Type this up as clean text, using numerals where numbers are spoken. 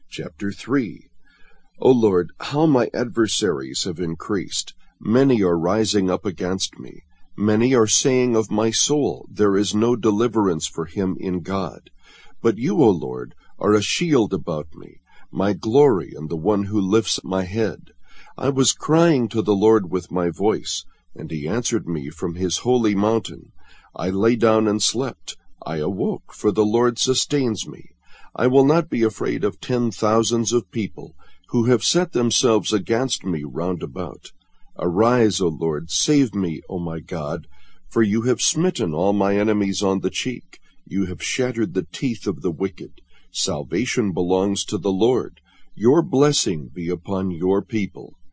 Chapter 3. O Lord, how my adversaries have increased! Many are rising up against me. Many are saying of my soul, there is no deliverance for him in God. But you, O Lord, are a shield about me, my glory and the one who lifts my head. I was crying to the Lord with my voice, and he answered me from his holy mountain. I lay down and slept. I awoke, for the Lord sustains me. I will not be afraid of 10,000s of people who have set themselves against me round about. Arise, O Lord, save me, O my God, for you have smitten all my enemies on the cheek. You have shattered the teeth of the wicked. Salvation belongs to the Lord. Your blessing be upon your people.